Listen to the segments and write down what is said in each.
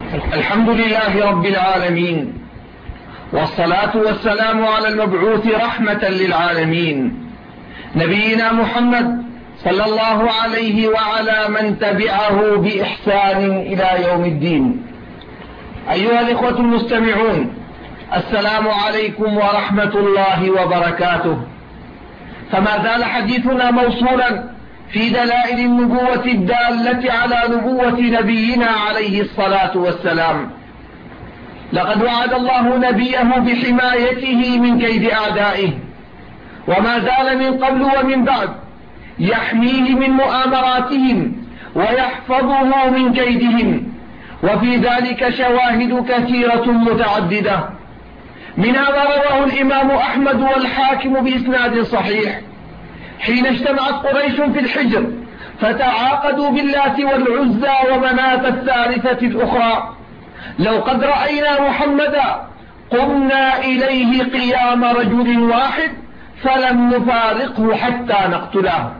الحمد لله رب العالمين، والصلاة والسلام على المبعوث رحمة للعالمين نبينا محمد صلى الله عليه وعلى من تبعه بإحسان إلى يوم الدين. أيها الإخوة المستمعون، السلام عليكم ورحمة الله وبركاته. فما زال حديثنا موصولا في دلائل النبوة الدالة على نبوة نبينا عليه الصلاة والسلام. لقد وعد الله نبيه بحمايته من كيد أعدائه، وما زال من قبل ومن بعد يحميه من مؤامراتهم ويحفظه من كيدهم، وفي ذلك شواهد كثيرة متعددة. منها ما رواه الإمام أحمد والحاكم بإسناد صحيح حين اجتمعت قريش في الحجر فتعاقدوا باللات والعزى ومناة الثالثة الأخرى: لو قد رأينا محمدا قمنا إليه قيام رجل واحد فلم نفارقه حتى نقتله.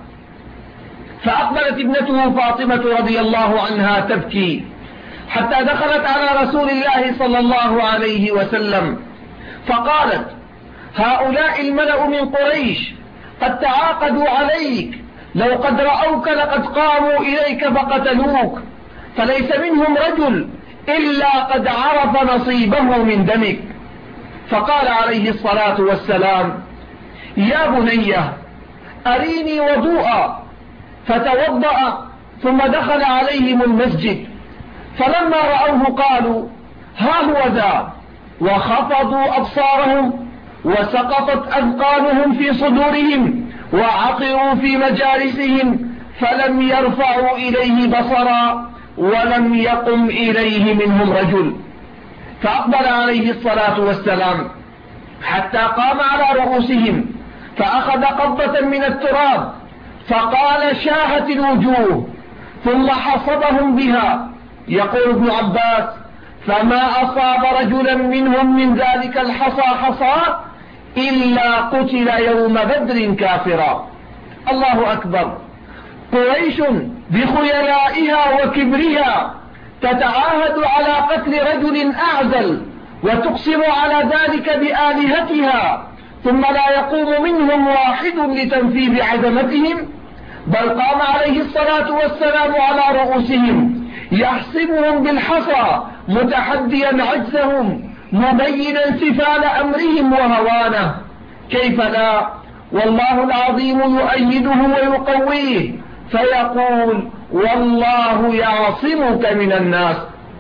فأقبلت ابنته فاطمة رضي الله عنها تبكي حتى دخلت على رسول الله صلى الله عليه وسلم فقالت: هؤلاء الملأ من قريش قد تعاقدوا عليك، لو قد رأوك لقد قاموا إليك فقتلوك، فليس منهم رجل إلا قد عرف نصيبه من دمك. فقال عليه الصلاة والسلام: يا بني أريني وضوءا، فتوضأ ثم دخل عليهم المسجد، فلما رأوه قالوا: ها هو ذا، وخفضوا أبصارهم وسقطت أذقانهم في صدورهم وعقروا في مجالسهم، فلم يرفعوا إليه بصرا ولم يقم إليه منهم رجل. فأقبل عليه الصلاة والسلام حتى قام على رؤوسهم فأخذ قبضة من التراب فقال: شاهت الوجوه، ثم حصبهم بها. يقول ابن عباس: فما أصاب رجلا منهم من ذلك الحصى حصى إلا قتل يوم بدر كافرا. الله أكبر. قريش بخيلائها وكبرها تتعاهد على قتل رجل أعزل وتقسم على ذلك بآلهتها، ثم لا يقوم منهم واحد لتنفيذ عزمتهم، بل قام عليه الصلاة والسلام على رؤوسهم يحسبهم بالحصى متحديا عجزهم مبينا سفال أمرهم وهوانه. كيف لا، والله العظيم يؤيده ويقويه، فيقول: والله يعصمك من الناس.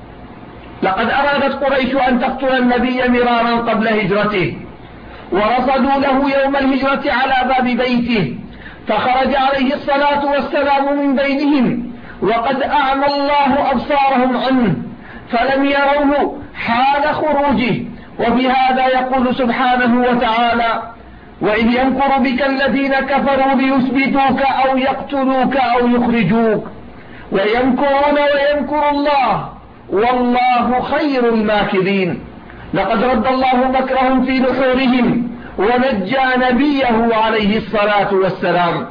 لقد أرادت قريش أن تقتل النبي مرارا قبل هجرته، ورصدوا له يوم الهجرة على باب بيته، فخرج عليه الصلاة والسلام من بينهم وقد أعمى الله أبصارهم عنه فلم يروه حال خروجه. وبهذا يقول سبحانه وتعالى: وإذ يمكر بك الذين كفروا ليثبتوك أو يقتلوك أو يخرجوك ويمكرون ويمكر الله والله خير الماكرين. لقد رد الله مكرهم في نحورهم ونجى نبيه عليه الصلاة والسلام.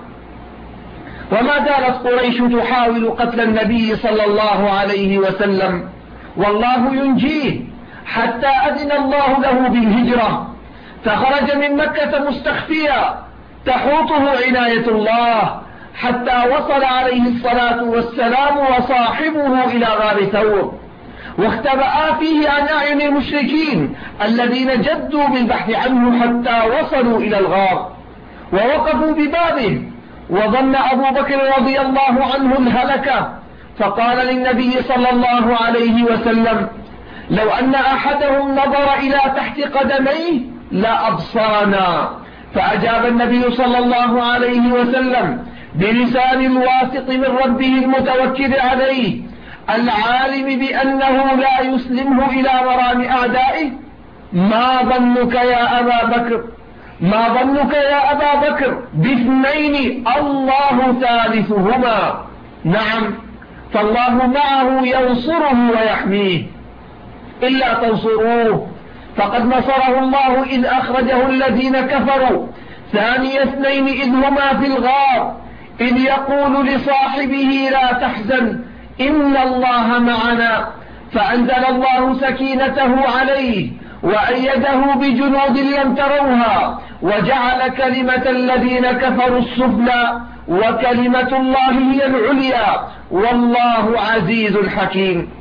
وما زالت قريش تحاول قتل النبي صلى الله عليه وسلم، والله ينجيه حتى أذن الله له بالهجرة، فخرج من مكة مستخفيا تحوطه عناية الله حتى وصل عليه الصلاة والسلام وصاحبه إلى غار ثور، واختبأ فيه عن أعين المشركين الذين جدوا بالبحث عنه حتى وصلوا إلى الغار ووقفوا ببابه، وظن أبو بكر رضي الله عنه الهلكة، فقال للنبي صلى الله عليه وسلم: لو أن أحدهم نظر إلى تحت قدميه لأبصرنا. فأجاب النبي صلى الله عليه وسلم بلسان الواثق من ربه المتوكل عليه العالم بأنه لا يسلمه إلى مرام أعدائه: ما ظنك يا أبا بكر باثنين الله ثالثهما. نعم، فالله معه ينصره ويحميه، إلا تنصروه فقد نصره الله إذ أخرجه الذين كفروا ثاني اثنين إذ هما في الغار إذ يقول لصاحبه لا تحزن إن الله معنا فأنزل الله سكينته عليه وأيده بجنود لم تروها وجعل كلمة الذين كفروا السفلى وكلمة الله هي العليا والله عزيز حكيم.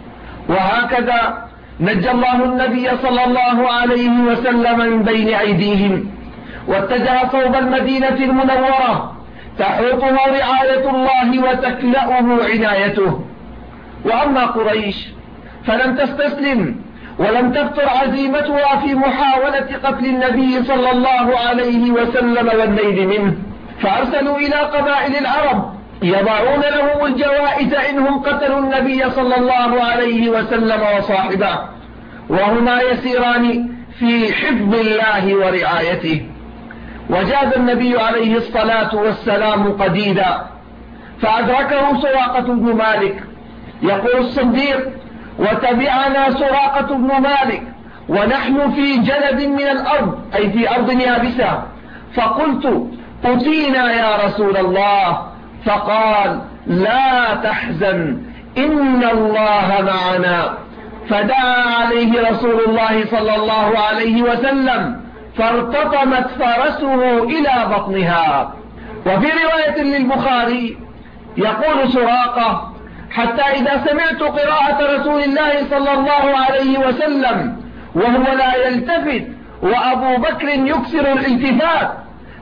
وهكذا نجى الله النبي صلى الله عليه وسلم من بين أيديهم، واتجه صوب المدينة المنورة تحوطه رعاية الله وتكلأه عنايته. وأما قريش فلم تستسلم ولم تفتر عزيمتها في محاولة قتل النبي صلى الله عليه وسلم والنيل منه، فأرسلوا إلى قبائل العرب يضعون لهم الجوائز إنهم قتلوا النبي صلى الله عليه وسلم وصاحبه، وهما يسيران في حفظ الله ورعايته. وجاز النبي عليه الصلاة والسلام قديدا فأدركه سراقة بن مالك. يقول الصديق: وتبعنا سراقة بن مالك ونحن في جلد من الأرض، أي في أرض يابسة، فقلت: أتينا يا رسول الله، فقال: لا تحزن إن الله معنا. فدعا عليه رسول الله صلى الله عليه وسلم فارتطمت فرسه إلى بطنها. وفي رواية للبخاري يقول سراقة: حتى إذا سمعت قراءة رسول الله صلى الله عليه وسلم وهو لا يلتفت وأبو بكر يكسر الالتفات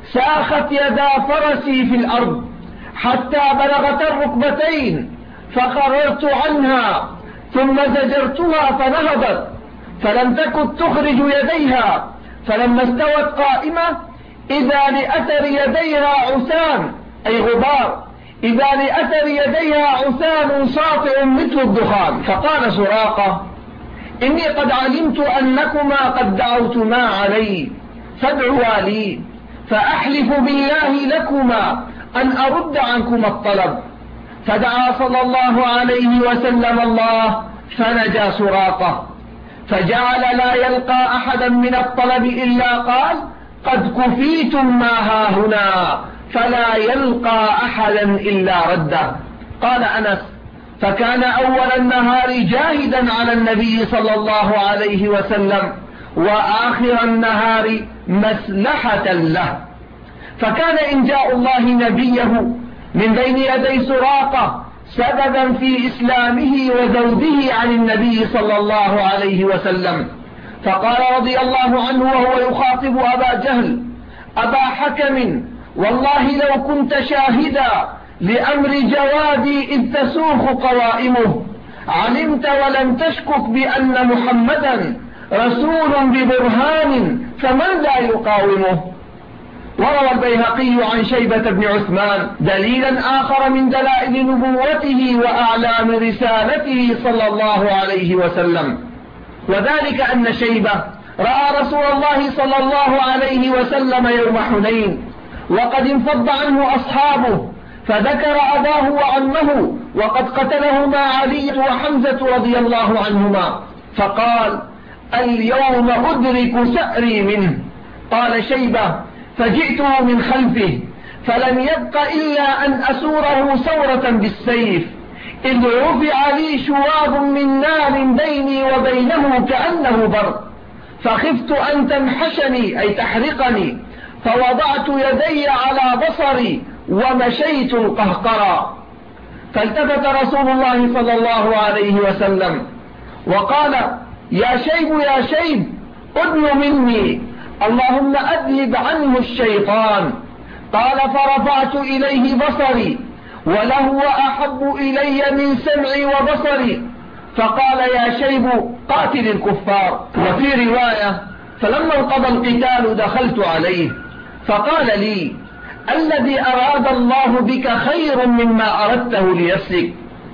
ساخت يدا فرسي في الأرض حتى بلغت الركبتين، فخررت عنها ثم زجرتها فنهضت، فلم تكن تخرج يديها، فلما استوت قائمة إذا لأثر يديها عسام، أي غبار، إذا لأثر يديها عسام ساطع مثل الدخان. فقال سراقة: إني قد علمت أنكما قد دعوتما علي فادعوا لي، فأحلف بالله لكما أن أرد عنكما الطلب. فدعا صلى الله عليه وسلم الله فنجا سراقة، فجعل لا يلقى أحدا من الطلب إلا قال: قد كفيتم ما هاهنا، فلا يلقى أحدا إلا رده. قال أنس: فكان أول النهار جاهدا على النبي صلى الله عليه وسلم، وآخر النهار مسلحة له. فكان إنجاء الله نبيه من بين يدي سراقة سببا في إسلامه وزوده عن النبي صلى الله عليه وسلم. فقال رضي الله عنه وهو يخاطب أبا جهل: أبا حكم، والله لو كنت شاهدا لأمر جوادي إذ تسوخ قوائمه، علمت ولم تشكك بأن محمدا رسول ببرهان، فمن لا يقاومه؟ وروى البيهقي عن شيبة بن عثمان دليلا آخر من دلائل نبوته وأعلام رسالته صلى الله عليه وسلم، وذلك أن شيبة رأى رسول الله صلى الله عليه وسلم يوم حنين وقد انفض عنه أصحابه، فذكر أباه وعمه وقد قتلهما علي وحمزة رضي الله عنهما، فقال: اليوم أدرك سأري منه. قال شيبة: فجئته من خلفه فلم يبق إلا أن أسوره سورة بالسيف، إذ رفع لي شواظ من نار بيني وبينه كأنه برق، فخفت أن تنحشني أي تحرقني، فوضعت يدي على بصري ومشيت القهقرى. فالتفت رسول الله صلى الله عليه وسلم وقال: يا شيب يا شيب، أدن مني، اللهم أذهب عنه الشيطان. قال: فرفعت إليه بصري ولهو أحب إلي من سمعي وبصري. فقال: يا شيب قاتل الكفار. وفي رواية: فلما انقضى القتال دخلت عليه فقال لي: الذي أراد الله بك خير مما أردته لنفسك،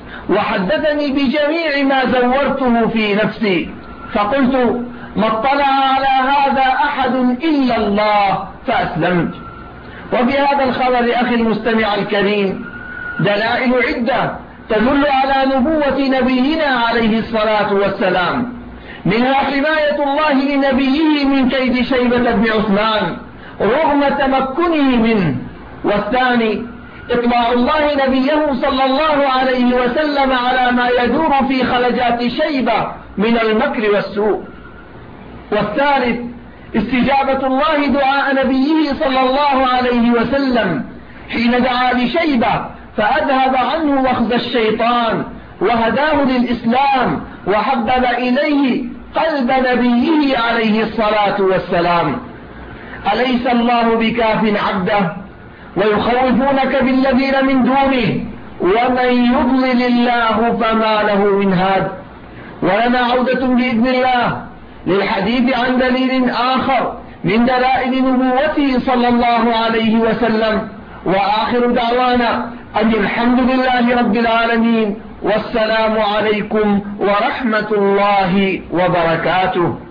وحدثني بجميع ما زورته في نفسي، فقلت: ما اطلع على هذا أحد إلا الله، فأسلمت. وفي هذا الخبر أخي المستمع الكريم دلائل عدة تدل على نبوة نبينا عليه الصلاة والسلام، منها حماية الله لنبيه من كيد شيبة بن عثمان رغم تمكنه منه، والثاني إطلاع الله نبيه صلى الله عليه وسلم على ما يدور في خلجات شيبة من المكر والسوء. والثالث استجابة الله دعاء نبيه صلى الله عليه وسلم حين دعا لشيبة فأذهب عنه وخز الشيطان وهداه للإسلام وحبب إليه قلب نبيه عليه الصلاة والسلام. أليس الله بكاف عبده ويخوفونك بالذين من دونه ومن يضلل الله فما له من هاد. ولنا عودة بإذن الله للحديث عن دليل آخر من دلائل نبوته صلى الله عليه وسلم. وآخر دعوانا أن الحمد لله رب العالمين والسلام عليكم ورحمة الله وبركاته.